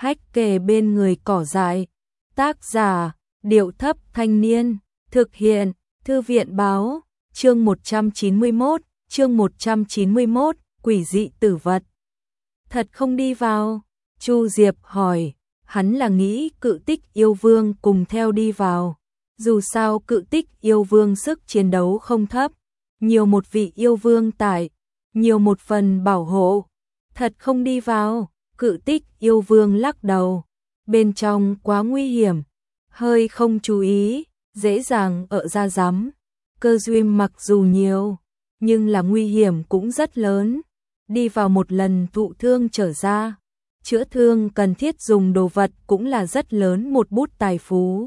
hách kề bên người cỏ dại. Tác giả, Điệu Thấp Thanh Niên, thực hiện, Thư viện báo, chương 191, quỷ dị tử vật. Thật không đi vào? Chu Diệp hỏi, hắn là nghĩ Cự Tích yêu vương cùng theo đi vào. Dù sao Cự Tích yêu vương sức chiến đấu không thấp, nhiều một vị yêu vương tại, nhiều một phần bảo hộ. Thật không đi vào? Cự Tích yêu vương lắc đầu, bên trong quá nguy hiểm, hơi không chú ý, dễ dàng ở ra rắm. Cơ duyên mặc dù nhiều, nhưng là nguy hiểm cũng rất lớn. Đi vào một lần thụ thương trở ra, chữa thương cần thiết dùng đồ vật cũng là rất lớn một bút tài phú.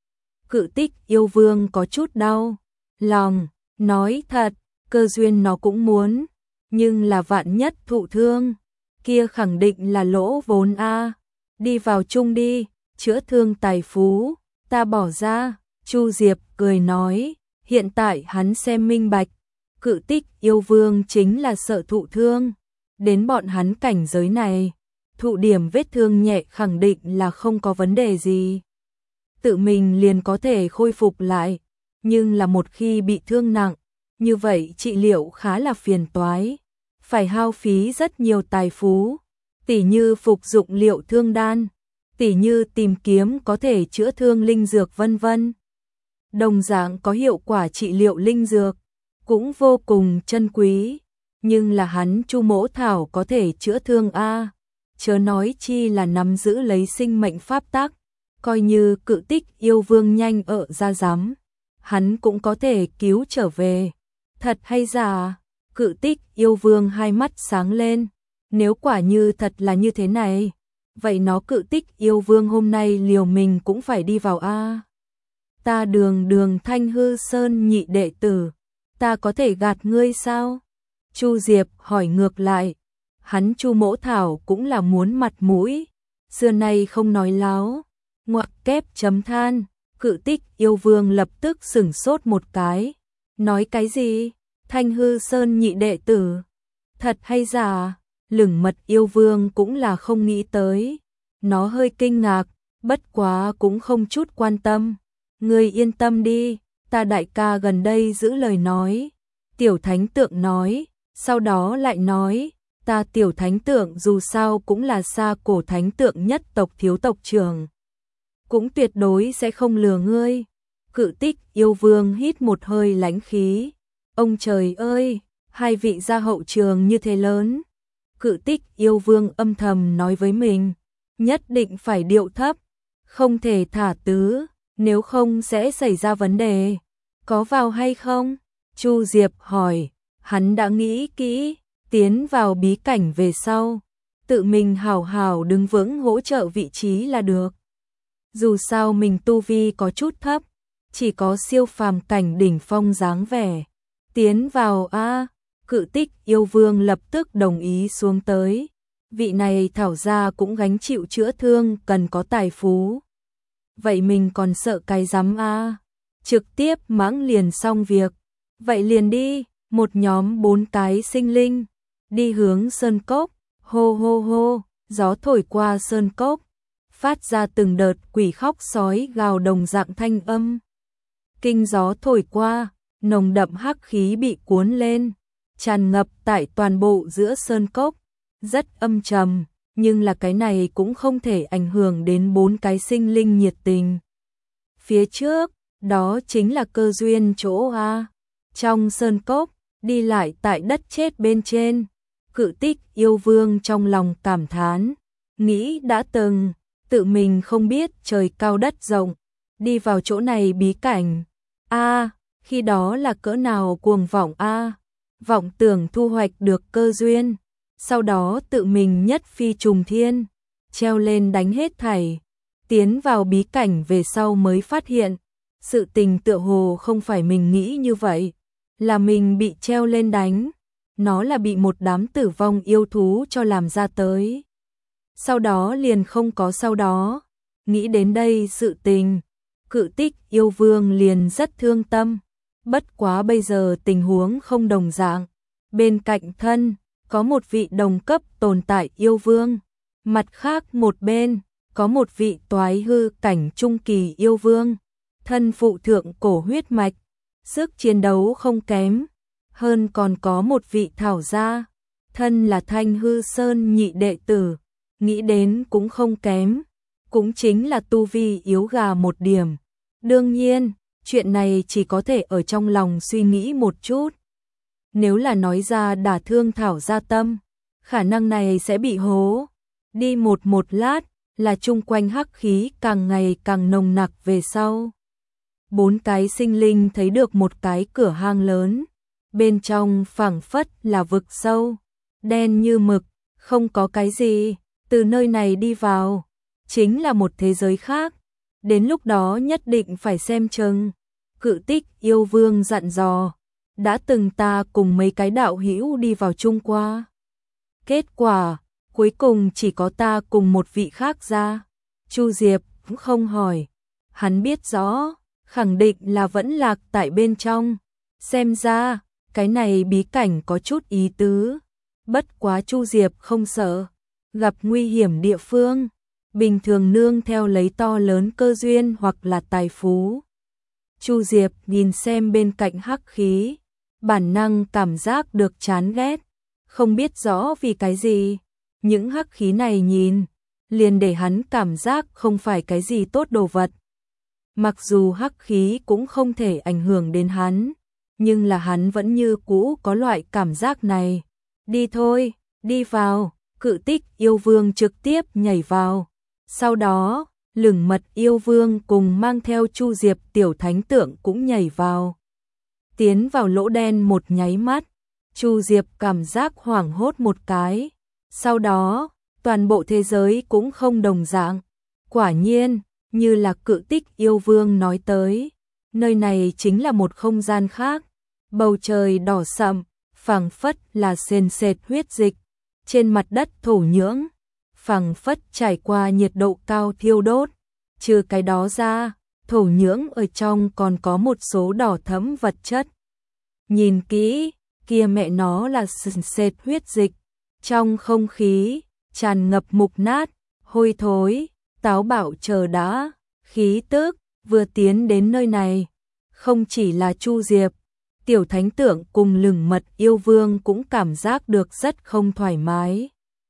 Cự Tích yêu vương có chút đau lòng, nói thật, cơ duyên nó cũng muốn, nhưng là vạn nhất thụ thương, kia khẳng định là lỗ vốn a. Đi vào chung đi, chữa thương tài phú, ta bỏ ra. Chu Diệp cười nói, hiện tại hắn xem minh bạch, Cự Tích yêu vương chính là sợ thụ thương. Đến bọn hắn cảnh giới này, thụ điểm vết thương nhẹ khẳng định là không có vấn đề gì. Tự mình liền có thể khôi phục lại, nhưng là một khi bị thương nặng, như vậy trị liệu khá là phiền toái, phải hao phí rất nhiều tài phú, tỉ như phục dụng liệu thương đan, tỉ như tìm kiếm có thể chữa thương linh dược vân vân. Đồng dạng có hiệu quả trị liệu linh dược, cũng vô cùng chân quý, nhưng là hắn Chu Mỗ Thảo có thể chữa thương a, chớ nói chi là nắm giữ lấy sinh mệnh pháp tắc, coi như Cự Tích yêu vương nhanh ở ra rắm, hắn cũng có thể cứu trở về. Thật hay giả? Cự Tích yêu vương hai mắt sáng lên, nếu quả như thật là như thế này, vậy nó Cự Tích yêu vương hôm nay liều mình cũng phải đi vào a. Ta Đường Thanh Hư Sơn nhị đệ tử, ta có thể gạt ngươi sao? Chu Diệp hỏi ngược lại, hắn Chu Mỗ Thảo cũng là muốn mặt mũi, xưa nay không nói láo. Ngoặc kép chấm than, Cự Tích yêu vương lập tức sửng sốt một cái, nói cái gì? Thanh Hư Sơn nhị đệ tử, thật hay giả? Lửng Mật yêu vương cũng là không nghĩ tới, nó hơi kinh ngạc, bất quá cũng không chút quan tâm. Ngươi yên tâm đi, ta đại ca gần đây giữ lời nói. Tiểu thánh tượng nói, sau đó lại nói, ta tiểu thánh tượng dù sao cũng là xa cổ thánh tượng nhất tộc thiếu tộc trưởng, cũng tuyệt đối sẽ không lừa ngươi. Cự Tích yêu vương hít một hơi lãnh khí, ông trời ơi, hai vị gia hậu trường như thế lớn. Cự Tích yêu vương âm thầm nói với mình, nhất định phải điệu thấp, không thể thả tứ, nếu không sẽ xảy ra vấn đề. Có vào hay không? Chu Diệp hỏi, hắn đã nghĩ kỹ, tiến vào bí cảnh về sau, tự mình hảo hảo đứng vững hỗ trợ vị trí là được. Dù sao mình tu vi có chút thấp, chỉ có siêu phàm cảnh đỉnh phong dáng vẻ. Tiến vào a. Cự Tích yêu vương lập tức đồng ý xuống tới. Vị này thảo ra cũng gánh chịu chữa thương cần có tài phú. Vậy mình còn sợ cái rắm a? Trực tiếp mãng liền xong việc. Vậy liền đi, một nhóm 4 cái sinh linh, đi hướng sơn cốc, hô hô hô, gió thổi qua sơn cốc, phát ra từng đợt quỷ khóc sói gào đồng dạng thanh âm. Kinh gió thổi qua, nồng đậm hắc khí bị cuốn lên, tràn ngập tại toàn bộ giữa sơn cốc, rất âm trầm, nhưng là cái này cũng không thể ảnh hưởng đến 4 cái sinh linh nhiệt tình. Phía trước, đó chính là cơ duyên chỗ a. Trong sơn cốc, đi lại tại đất chết bên trên, Cự Tích yêu vương trong lòng cảm thán, nghĩ đã từng, tự mình không biết trời cao đất rộng, đi vào chỗ này bí cảnh. A, khi đó là cỡ nào cuồng vọng a, vọng tưởng thu hoạch được cơ duyên, sau đó tự mình nhất phi trùng thiên, treo lên đánh hết thảy, tiến vào bí cảnh về sau mới phát hiện, sự tình tựa hồ không phải mình nghĩ như vậy, là mình bị treo lên đánh, nó là bị một đám tử vong yêu thú cho làm ra tới. Sau đó liền không có sau đó, nghĩ đến đây sự tình, Cự Tích yêu vương liền rất thương tâm, bất quá bây giờ tình huống không đồng dạng, bên cạnh thân, có một vị đồng cấp tồn tại yêu vương, Mặt khác một bên, có một vị toái hư cảnh trung kỳ yêu vương, thân phụ thượng cổ huyết mạch, sức chiến đấu không kém, hơn còn có một vị thảo gia, thân là Thanh Hư Sơn nhị đệ tử, nghĩ đến cũng không kém, cũng chính là tu vi yếu gà một điểm. Đương nhiên, chuyện này chỉ có thể ở trong lòng suy nghĩ một chút. Nếu là nói ra đả thương thảo gia tâm, khả năng này sẽ bị hố. Đi một lát, là chung quanh hắc khí càng ngày càng nồng nặc về sau. 4 cái sinh linh thấy được một cái cửa hang lớn, bên trong phảng phất là vực sâu, đen như mực, không có cái gì, từ nơi này đi vào, chính là một thế giới khác, đến lúc đó nhất định phải xem chừng. Cự Tích yêu vương dặn dò, đã từng ta cùng mấy cái đạo hữu đi vào chung qua. Kết quả, cuối cùng chỉ có ta cùng một vị khác ra. Chu Diệp cũng không hỏi, hắn biết rõ, khẳng định là vẫn lạc tại bên trong. Xem ra, cái này bí cảnh có chút ý tứ. Bất quá Chu Diệp không sợ, gặp nguy hiểm địa phương, bình thường nương theo lấy to lớn cơ duyên hoặc là tài phú. Chu Diệp nhìn xem bên cạnh hắc khí, bản năng cảm giác được chán ghét, không biết rõ vì cái gì. Những hắc khí này nhìn, liền để hắn cảm giác không phải cái gì tốt đồ vật. Mặc dù hắc khí cũng không thể ảnh hưởng đến hắn, nhưng là hắn vẫn như cũ có loại cảm giác này. Đi thôi, đi vào. Cự Tích yêu vương trực tiếp nhảy vào. Sau đó, Lửng Mật yêu vương cùng mang theo Chu Diệp tiểu thánh tượng cũng nhảy vào. Tiến vào lỗ đen một nháy mắt, Chu Diệp cảm giác hoảng hốt một cái. Sau đó, toàn bộ thế giới cũng không đồng dạng. Quả nhiên, như là Cự Tích yêu vương nói tới, nơi này chính là một không gian khác. Bầu trời đỏ sậm, phảng phất là sền sệt huyết dịch. Trên mặt đất thổ nhưỡng, phảng phất trải qua nhiệt độ cao thiêu đốt. Trừ cái đó ra, thổ nhưỡng ở trong còn có một số đỏ thẫm vật chất. Nhìn kỹ, kia mẹ nó là sền sệt huyết dịch. Trong không khí, tràn ngập mục nát, hôi thối, táo bạo chờ đã, khí tức, vừa tiến đến nơi này. Không chỉ là Chu Diệp, tiểu thánh tượng cùng Lửng Mật yêu vương cũng cảm giác được rất không thoải mái.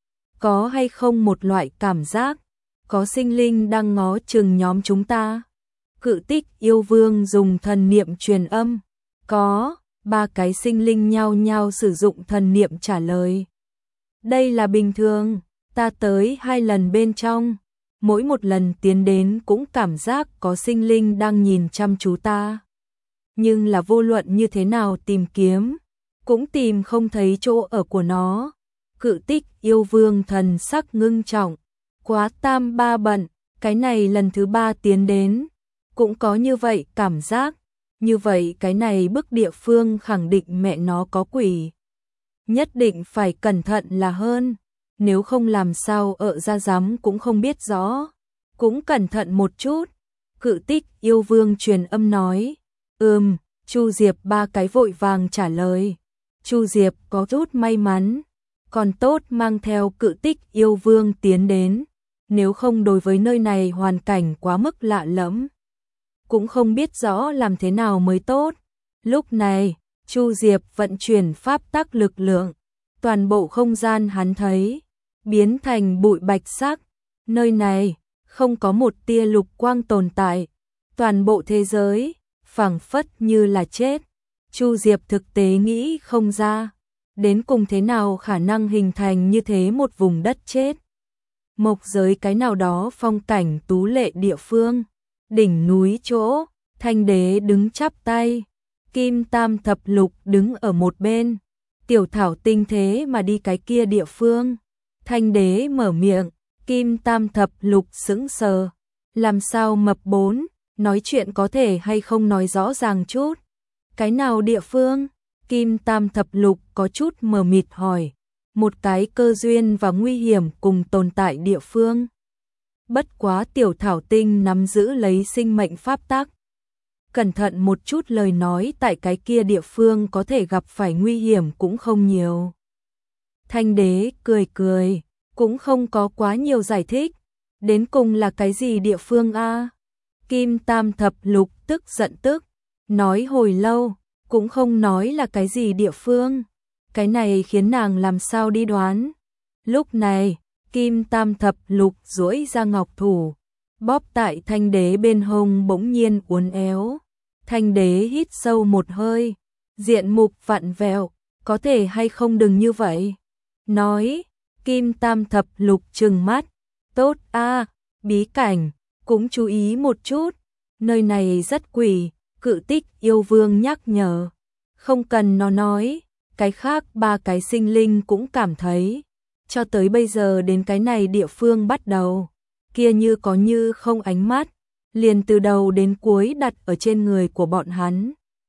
Có hay không một loại cảm giác, có sinh linh đang ngó chừng nhóm chúng ta? Cự Tích yêu vương dùng thần niệm truyền âm. Có, 3 cái sinh linh nhao nhao sử dụng thần niệm trả lời. Đây là bình thường, ta tới 2 lần bên trong, mỗi một lần tiến đến cũng cảm giác có sinh linh đang nhìn chăm chú ta. Nhưng là vô luận như thế nào tìm kiếm, cũng tìm không thấy chỗ ở của nó. Cự Tích yêu vương thần sắc ngưng trọng, quá tam ba bận, cái này lần thứ 3 tiến đến, cũng có như vậy cảm giác, như vậy cái này bức địa phương khẳng định mẹ nó có quỷ. Nhất định phải cẩn thận là hơn, nếu không làm sao ở ra giám cũng không biết rõ, cũng cẩn thận một chút. Cự Tích yêu vương truyền âm nói, Chu Diệp 3 cái vội vàng trả lời. Chu Diệp có chút may mắn, còn tốt mang theo Cự Tích yêu vương tiến đến, nếu không đối với nơi này hoàn cảnh quá mức lạ lẫm, cũng không biết rõ làm thế nào mới tốt. Lúc này, Chu Diệp vận chuyển pháp tắc lực lượng, toàn bộ không gian hắn thấy biến thành bụi bạch sắc, nơi này không có một tia lục quang tồn tại, toàn bộ thế giới phảng phất như là chết. Chu Diệp thực tế nghĩ không ra, đến cùng thế nào khả năng hình thành như thế một vùng đất chết. Mộc giới cái nào đó phong cảnh tú lệ địa phương, đỉnh núi chỗ, Thanh Đế đứng chắp tay, Kim Tam Thập Lục đứng ở một bên, Tiểu Thảo Tinh thế mà đi cái kia địa phương. Thanh Đế mở miệng, Kim Tam Thập Lục sững sờ, làm sao mập 4, nói chuyện có thể hay không nói rõ ràng chút. Cái nào địa phương? Kim Tam Thập Lục có chút mờ mịt hỏi. Một cái cơ duyên và nguy hiểm cùng tồn tại địa phương. Bất quá Tiểu Thảo Tinh nắm giữ lấy sinh mệnh pháp tắc. Cẩn thận một chút lời nói tại cái kia địa phương có thể gặp phải nguy hiểm cũng không nhiều. Thanh Đế cười cười, cũng không có quá nhiều giải thích. Đến cùng là cái gì địa phương a? Kim Tam Thập Lục tức giận nói hồi lâu, cũng không nói là cái gì địa phương. Cái này khiến nàng làm sao đi đoán. Lúc này, Kim Tam Thập Lục duỗi ra ngọc thủ, bóp tại Thanh Đế bên hông bỗng nhiên uốn éo. Thanh Đế hít sâu một hơi, diện mục vặn vẹo, có thể hay không đừng như vậy. Nói, Kim Tam Thập Lục trừng mắt, tốt a, bí cảnh, cũng chú ý một chút, nơi này rất quỷ, Cự Tích yêu vương nhắc nhở. Không cần nó nói, cái khác ba cái sinh linh cũng cảm thấy. Cho tới bây giờ đến cái này địa phương bắt đầu, kia như có như không ánh mắt, liền từ đầu đến cuối đặt ở trên người của bọn hắn.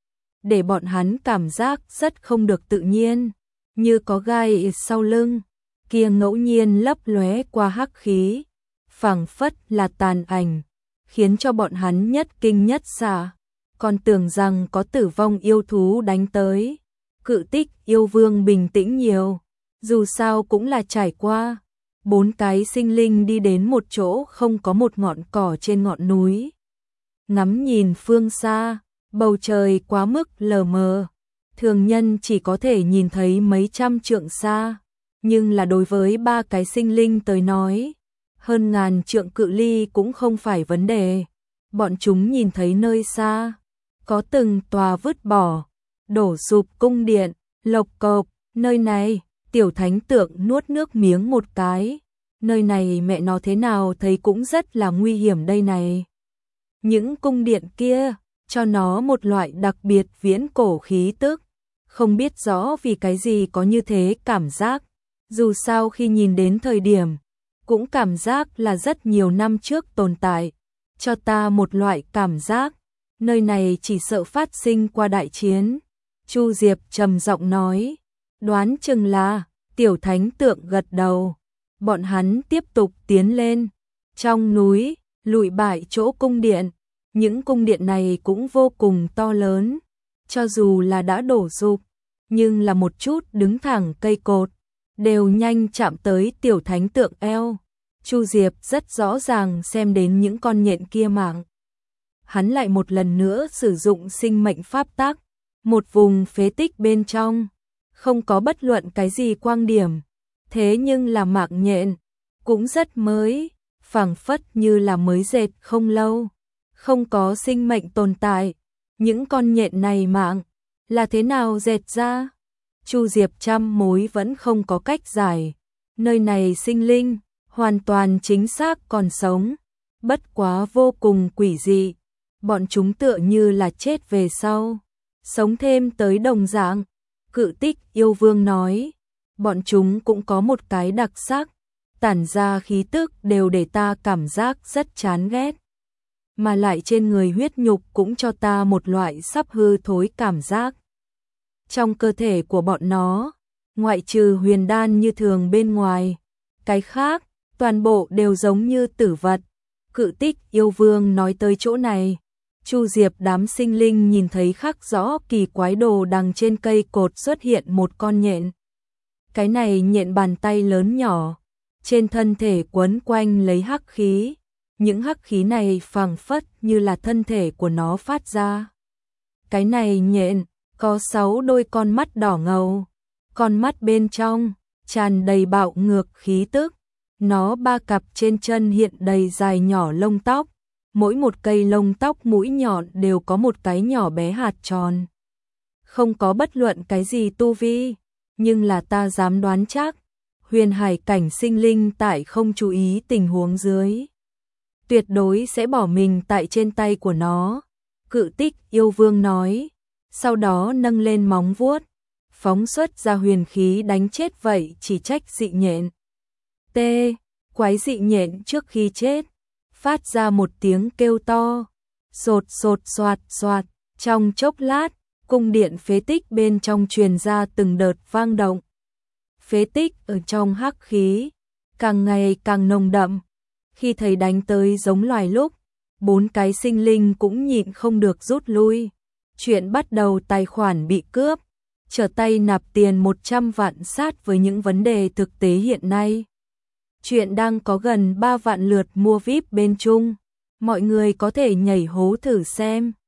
Để bọn hắn cảm giác rất không được tự nhiên, như có gai sau lưng, kia ngẫu nhiên lấp lóe qua hắc khí, phảng phất là tàn ảnh, khiến cho bọn hắn nhất kinh nhất sợ, còn tưởng rằng có tử vong yêu thú đánh tới. Cự Tích yêu vương bình tĩnh nhiều, dù sao cũng là trải qua. 4 cái sinh linh đi đến một chỗ không có một ngọn cỏ trên ngọn núi. Ngắm nhìn phương xa, bầu trời quá mức lờ mờ, thường nhân chỉ có thể nhìn thấy mấy trăm trượng xa, nhưng là đối với 3 cái sinh linh tới nói, hơn ngàn trượng cự ly cũng không phải vấn đề. Bọn chúng nhìn thấy nơi xa, có từng tòa vứt bỏ, đổ sụp cung điện, lộc cộc, nơi này, tiểu thánh tượng nuốt nước miếng một cái. Nơi này mẹ nó thế nào thấy cũng rất là nguy hiểm đây này. Những cung điện kia, cho nó một loại đặc biệt viễn cổ khí tức. Không biết rõ vì cái gì có như thế cảm giác. Dù sao khi nhìn đến thời điểm, cũng cảm giác là rất nhiều năm trước tồn tại. Cho ta một loại cảm giác, nơi này chỉ sợ phát sinh qua đại chiến. Chu Diệp trầm giọng nói, đoán chừng là, tiểu thánh tượng gật đầu. Bọn hắn tiếp tục tiến lên. Trong núi, lụi bại chỗ cung điện. Những cung điện này cũng vô cùng to lớn. Cho dù là đã đổ sụp, nhưng là một chút đứng thẳng cây cột, đều nhanh chạm tới tiểu thánh tượng eo. Chu Diệp rất rõ ràng xem đến những con nhện kia mạng. Hắn lại một lần nữa sử dụng sinh mệnh pháp tắc. Một vùng phế tích bên trong, không có bất luận cái gì quang điểm. Thế nhưng là mạng nhện, cũng rất mới, phảng phất như là mới dệt không lâu, không có sinh mệnh tồn tại. Những con nhện này mạng, là thế nào dệt ra? Chu Diệp trăm mối vẫn không có cách giải. Nơi này sinh linh, hoàn toàn chính xác còn sống, bất quá vô cùng quỷ dị. Bọn chúng tựa như là chết về sau, sống thêm tới đồng dạng. Cự Tích yêu vương nói, bọn chúng cũng có một cái đặc sắc, tản ra khí tức đều để ta cảm giác rất chán ghét. Mà lại trên người huyết nhục cũng cho ta một loại sắp hư thối cảm giác. Trong cơ thể của bọn nó, ngoại trừ huyền đan như thường bên ngoài, cái khác, toàn bộ đều giống như tử vật. Cự Tích yêu vương nói tới chỗ này, Chu Diệp đám sinh linh nhìn thấy khắc rõ kỳ quái đồ đằng trên cây cột xuất hiện một con nhện. Cái này nhện bàn tay lớn nhỏ, trên thân thể quấn quanh lấy hắc khí. Những hắc khí này phảng phất như là thân thể của nó phát ra. Cái này nhện, có 6 đôi con mắt đỏ ngầu. Con mắt bên trong, tràn đầy bạo ngược khí tức. Nó 3 cặp trên chân hiện đầy dài nhỏ lông tóc. Mỗi một cây lông tóc mũi nhọn đều có một cái nhỏ bé hạt tròn. Không có bất luận cái gì tu vi, nhưng là ta dám đoán chắc, huyền hải cảnh sinh linh tại không chú ý tình huống dưới, tuyệt đối sẽ bỏ mình tại trên tay của nó. Cự Tích yêu vương nói, sau đó nâng lên móng vuốt, phóng xuất ra huyền khí đánh chết vậy chỉ trách dị nhện. T, quái dị nhện trước khi chết, phát ra một tiếng kêu to, sột sột soạt soạt, trong chốc lát, cung điện phế tích bên trong truyền ra từng đợt vang động. Phế tích ở trong hắc khí, càng ngày càng nồng đậm. Khi thấy đánh tới giống loài lúc, 4 cái sinh linh cũng nhịn không được rút lui. Chuyện bắt đầu tài khoản bị cướp, trở tay nạp tiền 100 vạn sát với những vấn đề thực tế hiện nay. Chuyện đang có gần 3 vạn lượt mua VIP bên Trung. Mọi người có thể nhảy hố thử xem.